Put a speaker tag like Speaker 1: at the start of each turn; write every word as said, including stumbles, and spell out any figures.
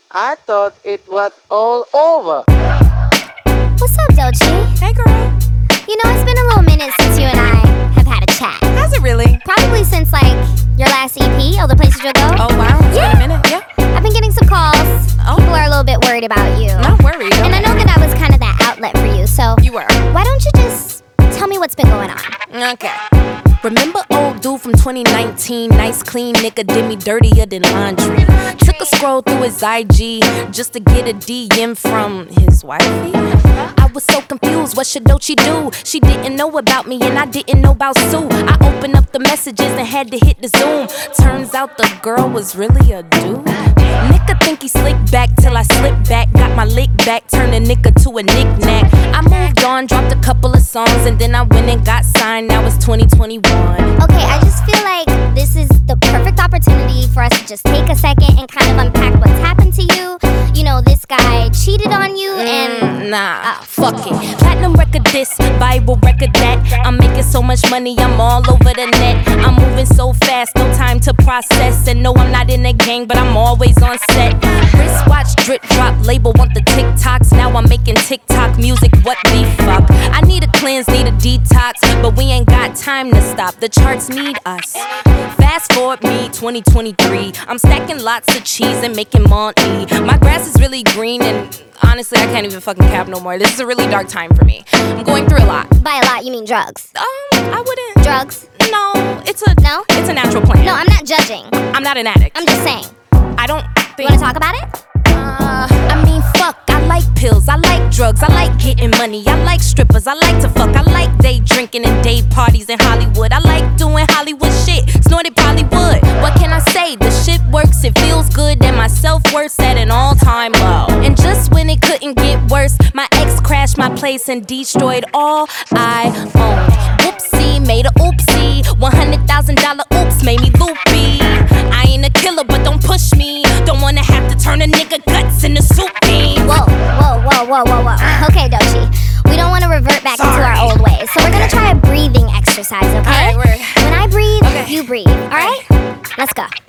Speaker 1: I thought it was all over.
Speaker 2: What's up, Doechii?
Speaker 3: Hey, girl.
Speaker 2: You know, it's been a little minute since you and I have had a chat.
Speaker 3: Has it really?
Speaker 2: Probably since, like, your last E P, All the Places You'll Go.
Speaker 3: Oh, wow. It's
Speaker 2: Yeah.
Speaker 3: been a minute. Yeah.
Speaker 2: I've been getting some calls.
Speaker 3: Oh.
Speaker 2: People are a little bit worried about you.
Speaker 3: Not worried.
Speaker 2: And I know that I was kind of that outlet for you, so
Speaker 3: You were.
Speaker 2: why don't you just tell me what's been going on?
Speaker 3: Okay. Remember old dude from twenty nineteen? Nice clean nigga did me dirtier than laundry. Took a scroll through his I G just to get a D M from his wifey. I was so confused, what should Doechii do? She didn't know about me and I didn't know about Sue. I opened up the messages and had to hit the zoom. Turns out the girl was really a dude. Nigga think he slick back till I slip back. Got my lick back, turned a nigga to a knick-knack. I moved on, dropped a couple of songs, and then I went and got signed. Now it's twenty twenty-one.
Speaker 2: Okay, I just feel like this is the perfect opportunity for us to just take a second and kind of unpack what's happened to you. You know, this guy cheated on you and...
Speaker 3: Mm, nah, fuck it. Platinum record this, Bible record that. I'm making so much money, I'm all over the net. I'm moving so fast, no time to process. And no, I'm not in a gang, but I'm always on set. Wristwatch, drip drop, label want the TikToks. Now I'm making TikTok music, what the fuck? I need a cleanse, need a detox, but we ain't got time to stop. The charts need us. Fast forward me, twenty twenty-three. I'm stacking lots of cheese and making money. My grass is really green and honestly, I can't even fucking cap no more. This is a really dark time for me. I'm going through a lot.
Speaker 2: By a lot, you mean drugs.
Speaker 3: Um, I wouldn't.
Speaker 2: Drugs?
Speaker 3: No, it's a
Speaker 2: No?
Speaker 3: It's a natural plan.
Speaker 2: No, I'm not judging.
Speaker 3: I'm not an addict.
Speaker 2: I'm just saying.
Speaker 3: I don't
Speaker 2: You
Speaker 3: think.
Speaker 2: wanna talk about it?
Speaker 3: Uh, I mean, fuck. I like pills. I like drugs. I like getting money. I like strippers. I like to fuck. I like day drinking and day parties in Hollywood. I like doing Hollywood shit. Snorted probably would. What can I say? The shit works. It feels good. And my self-worth's at an all-time low. And just when it couldn't get worse, my ex crashed my place and destroyed all I owned. Whoopsie, made a oopsie. one hundred thousand dollar oops made me loopy. I ain't a killer, but don't push me. Don't wanna have to turn a nigga guts into soup beans.
Speaker 2: Whoa, whoa, whoa, whoa, whoa, whoa. Okay, Doechii, we don't want to revert back
Speaker 3: Sorry.
Speaker 2: into our old ways, so we're gonna try a breathing exercise, okay?
Speaker 3: Alright, word.
Speaker 2: When I breathe,
Speaker 3: Okay.
Speaker 2: you breathe, alright? Let's go.